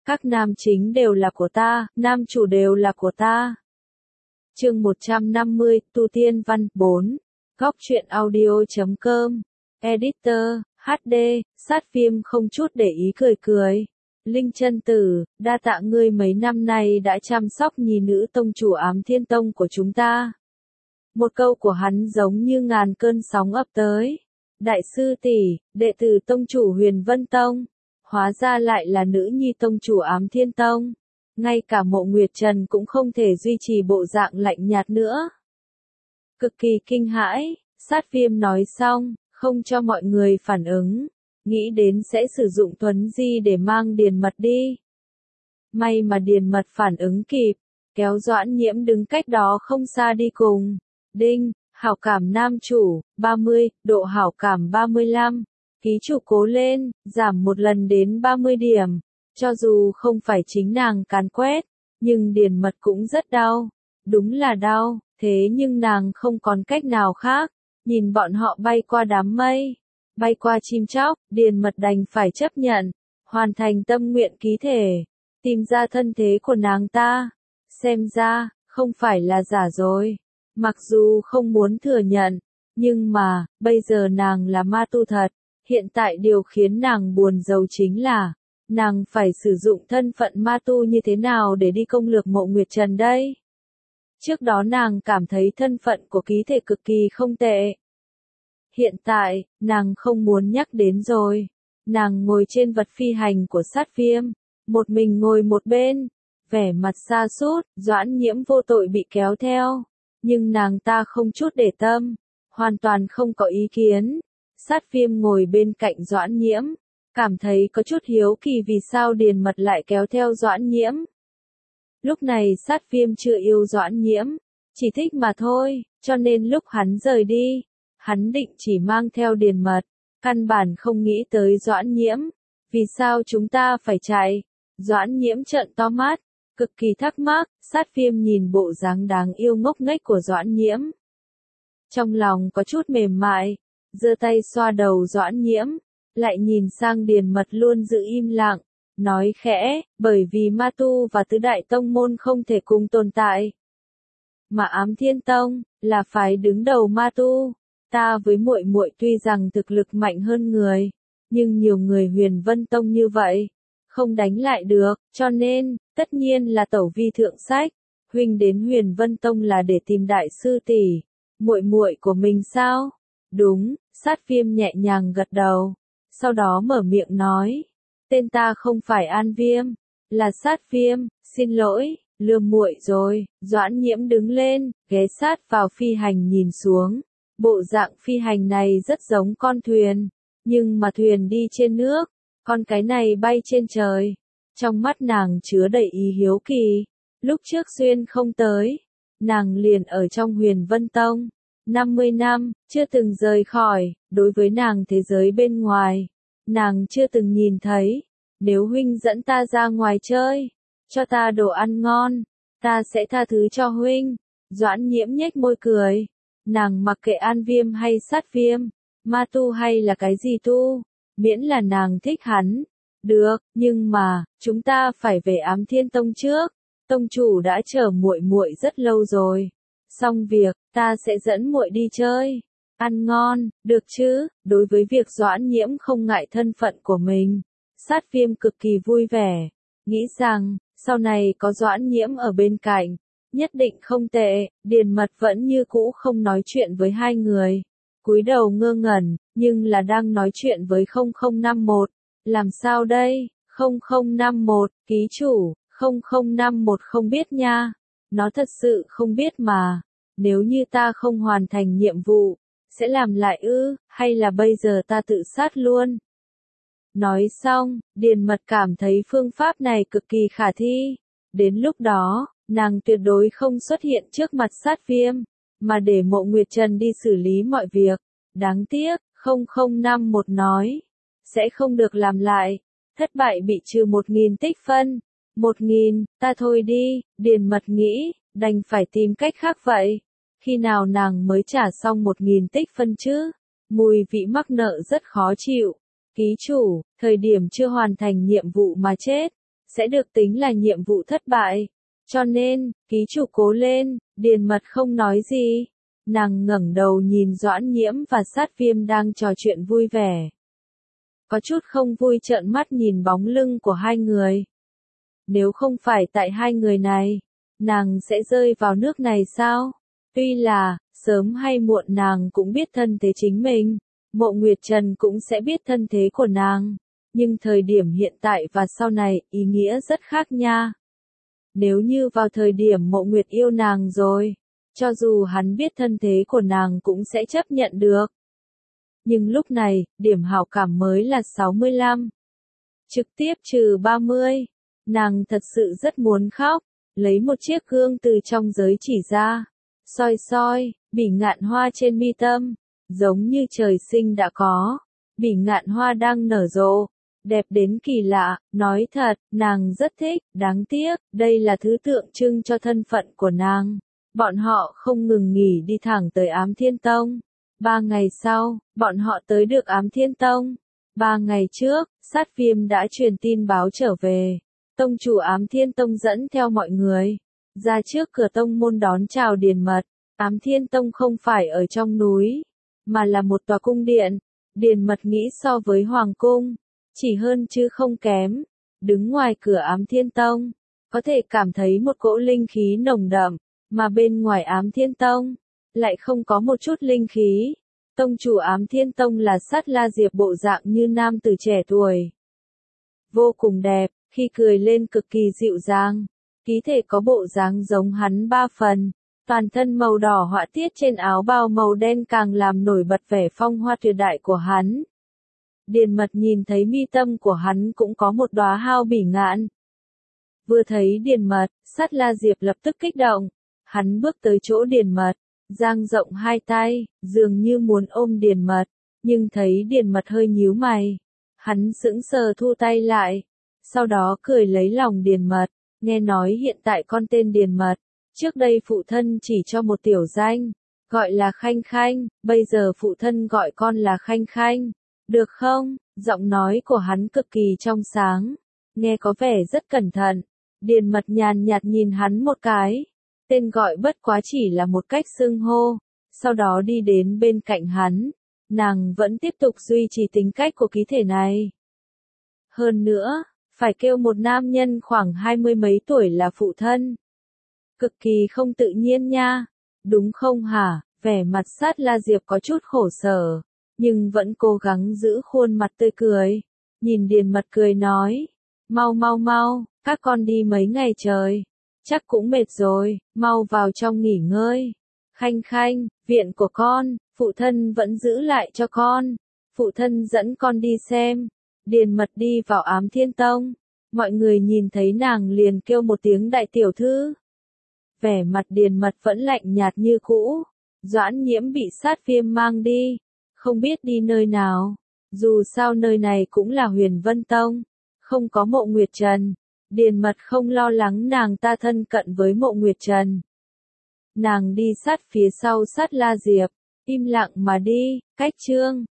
Các nam chính đều là của ta, nam chủ đều là của ta. Chương 150, Tu Tiên Văn 4. Góc truyện audio.com. Editor, HD, sát phim không chút để ý cười cười. Linh chân tử, đa tạ ngươi mấy năm nay đã chăm sóc nhi nữ tông chủ Ám Thiên Tông của chúng ta. Một câu của hắn giống như ngàn cơn sóng ập tới. Đại sư tỷ, đệ tử tông chủ Huyền Vân Tông, hóa ra lại là nữ nhi tông chủ Ám Thiên Tông. Ngay cả Mộ Nguyệt Trần cũng không thể duy trì bộ dạng lạnh nhạt nữa. Cực kỳ kinh hãi, sát viêm nói xong, không cho mọi người phản ứng, nghĩ đến sẽ sử dụng thuấn di để mang Điền Mật đi. May mà Điền Mật phản ứng kịp, kéo Doãn Nhiễm đứng cách đó không xa đi cùng. Đinh, hảo cảm nam chủ, 30, độ hảo cảm 35. Ký chủ cố lên, giảm một lần đến 30 điểm. Cho dù không phải chính nàng càn quét, nhưng Điền Mật cũng rất đau. Đúng là đau, thế nhưng nàng không còn cách nào khác. Nhìn bọn họ bay qua đám mây, bay qua chim chóc, Điền Mật đành phải chấp nhận, hoàn thành tâm nguyện ký thể, tìm ra thân thế của nàng ta. Xem ra, không phải là giả rồi. Mặc dù không muốn thừa nhận, nhưng mà, bây giờ nàng là ma tu thật. Hiện tại điều khiến nàng buồn rầu chính là, nàng phải sử dụng thân phận ma tu như thế nào để đi công lược Mộ Nguyệt Trần đây? Trước đó nàng cảm thấy thân phận của ký thể cực kỳ không tệ. Hiện tại, nàng không muốn nhắc đến rồi. Nàng ngồi trên vật phi hành của sát viêm, một mình ngồi một bên, vẻ mặt sa sút, Doãn Nhiễm vô tội bị kéo theo. Nhưng nàng ta không chút để tâm, hoàn toàn không có ý kiến. Sát viêm ngồi bên cạnh Doãn Nhiễm, cảm thấy có chút hiếu kỳ vì sao Điền Mật lại kéo theo Doãn Nhiễm. Lúc này sát viêm chưa yêu Doãn Nhiễm, chỉ thích mà thôi, cho nên lúc hắn rời đi, hắn định chỉ mang theo Điền Mật, căn bản không nghĩ tới Doãn Nhiễm. Vì sao chúng ta phải chạy? Doãn Nhiễm trợn to mắt, cực kỳ thắc mắc, sát viêm nhìn bộ dáng đáng yêu ngốc nghếch của Doãn Nhiễm. Trong lòng có chút mềm mại, giơ tay xoa đầu Doãn Nhiễm, lại nhìn sang Điền Mật luôn giữ im lặng, nói khẽ, bởi vì ma tu và tứ đại tông môn không thể cùng tồn tại. Mà Ám Thiên Tông, là phái đứng đầu ma tu. Ta với muội muội tuy rằng thực lực mạnh hơn người, nhưng nhiều người Huyền Vân Tông như vậy, không đánh lại được, cho nên, tất nhiên là tẩu vi thượng sách. Huynh đến Huyền Vân Tông là để tìm đại sư tỷ, muội muội của mình sao? Đúng, sát viêm nhẹ nhàng gật đầu, sau đó mở miệng nói, tên ta không phải An Viêm, là sát viêm, xin lỗi, lừa muội rồi. Doãn Nhiễm đứng lên, ghé sát vào phi hành nhìn xuống. Bộ dạng phi hành này rất giống con thuyền, nhưng mà thuyền đi trên nước, con cái này bay trên trời. Trong mắt nàng chứa đầy ý hiếu kỳ. Lúc trước xuyên không tới, nàng liền ở trong Huyền Vân Tông 50 năm, chưa từng rời khỏi. Đối với nàng thế giới bên ngoài, nàng chưa từng nhìn thấy. Nếu huynh dẫn ta ra ngoài chơi, cho ta đồ ăn ngon, ta sẽ tha thứ cho huynh. Doãn Nhiễm nhếch môi cười. Nàng mặc kệ An Viêm hay sát viêm, ma tu hay là cái gì tu, miễn là nàng thích hắn. Được, nhưng mà, chúng ta phải về Ám Thiên Tông trước. Tông chủ đã chờ muội muội rất lâu rồi. Xong việc, ta sẽ dẫn muội đi chơi. Ăn ngon, được chứ? Đối với việc Doãn Nhiễm không ngại thân phận của mình, sát viêm cực kỳ vui vẻ. Nghĩ rằng, sau này có Doãn Nhiễm ở bên cạnh, nhất định không tệ. Điền Mật vẫn như cũ không nói chuyện với hai người. Cúi đầu ngơ ngẩn, nhưng là đang nói chuyện với 0051. Làm sao đây? 0051, ký chủ, 0051 không biết nha. Nó thật sự không biết mà. Nếu như ta không hoàn thành nhiệm vụ, sẽ làm lại ư, hay là bây giờ ta tự sát luôn? Nói xong, Điền Mật cảm thấy phương pháp này cực kỳ khả thi. Đến lúc đó, nàng tuyệt đối không xuất hiện trước mặt sát viêm, mà để Mộ Nguyệt Trần đi xử lý mọi việc. Đáng tiếc, 0051 nói, sẽ không được làm lại. Thất bại bị trừ 1000 tích phân. 1000, ta thôi đi. Điền Mật nghĩ, đành phải tìm cách khác vậy. Khi nào nàng mới trả xong 1000 tích phân chứ? Mùi vị mắc nợ rất khó chịu. Ký chủ, thời điểm chưa hoàn thành nhiệm vụ mà chết, sẽ được tính là nhiệm vụ thất bại. Cho nên, ký chủ cố lên, Điền Mật không nói gì. Nàng ngẩng đầu nhìn Doãn Nhiễm và Sát Viêm đang trò chuyện vui vẻ. Có chút không vui trợn mắt nhìn bóng lưng của hai người. Nếu không phải tại hai người này, nàng sẽ rơi vào nước này sao? Tuy là, sớm hay muộn nàng cũng biết thân thế chính mình, Mộ Nguyệt Trần cũng sẽ biết thân thế của nàng. Nhưng thời điểm hiện tại và sau này, ý nghĩa rất khác nha. Nếu như vào thời điểm Mộ Nguyệt yêu nàng rồi, cho dù hắn biết thân thế của nàng cũng sẽ chấp nhận được. Nhưng lúc này, điểm hảo cảm mới là 65. Trực tiếp trừ 30. Nàng thật sự rất muốn khóc, lấy một chiếc gương từ trong giới chỉ ra. Soi soi, bỉ ngạn hoa trên mi tâm, giống như trời sinh đã có. Bỉ ngạn hoa đang nở rộ, đẹp đến kỳ lạ, nói thật, nàng rất thích, đáng tiếc, đây là thứ tượng trưng cho thân phận của nàng. Bọn họ không ngừng nghỉ đi thẳng tới Ám Thiên Tông. 3 ngày sau, bọn họ tới được Ám Thiên Tông. 3 ngày trước, Sát Viêm đã truyền tin báo trở về. Tông chủ Ám Thiên Tông dẫn theo mọi người ra trước cửa tông môn đón chào Điền Mật. Ám Thiên Tông không phải ở trong núi, mà là một tòa cung điện. Điền Mật nghĩ so với Hoàng Cung, chỉ hơn chứ không kém. Đứng ngoài cửa Ám Thiên Tông, có thể cảm thấy một cỗ linh khí nồng đậm, mà bên ngoài Ám Thiên Tông, lại không có một chút linh khí. Tông chủ Ám Thiên Tông là Sát La Diệp bộ dạng như nam tử trẻ tuổi. Vô cùng đẹp, khi cười lên cực kỳ dịu dàng. Khí thể có bộ dáng giống hắn 3 phần. Toàn thân màu đỏ họa tiết trên áo bào màu đen càng làm nổi bật vẻ phong hoa tuyệt đại của hắn. Điền Mật nhìn thấy mi tâm của hắn cũng có một đóa hao bỉ ngạn. Vừa thấy Điền Mật, Sát La Diệp lập tức kích động. Hắn bước tới chỗ Điền Mật, dang rộng hai tay, dường như muốn ôm Điền Mật, nhưng thấy Điền Mật hơi nhíu mày. Hắn sững sờ thu tay lại, sau đó cười lấy lòng Điền Mật, nghe nói hiện tại con tên Điền Mật, trước đây phụ thân chỉ cho một tiểu danh, gọi là Khanh Khanh, bây giờ phụ thân gọi con là Khanh Khanh, được không? Giọng nói của hắn cực kỳ trong sáng, nghe có vẻ rất cẩn thận. Điền Mật nhàn nhạt nhìn hắn một cái. Tên gọi bất quá chỉ là một cách xưng hô, sau đó đi đến bên cạnh hắn. Nàng vẫn tiếp tục duy trì tính cách của ký thể này. Hơn nữa, phải kêu một nam nhân khoảng 20 mấy tuổi là phụ thân. Cực kỳ không tự nhiên nha, đúng không hả? Vẻ mặt Sát La Diệp có chút khổ sở, nhưng vẫn cố gắng giữ khuôn mặt tươi cười. Nhìn Điền Mật cười nói, mau mau mau, các con đi mấy ngày trời. Chắc cũng mệt rồi, mau vào trong nghỉ ngơi. Khanh Khanh, viện của con, phụ thân vẫn giữ lại cho con. Phụ thân dẫn con đi xem. Điền Mật đi vào Ám Thiên Tông. Mọi người nhìn thấy nàng liền kêu một tiếng đại tiểu thư. Vẻ mặt Điền Mật vẫn lạnh nhạt như cũ. Doãn Nhiễm bị Sát Viêm mang đi, không biết đi nơi nào. Dù sao nơi này cũng là Huyền Vân Tông, không có Mộ Nguyệt Trần. Điền Mật không lo lắng nàng ta thân cận với Mộ Nguyệt Trần. Nàng đi sát phía sau Sát La Diệp, im lặng mà đi, cách chương.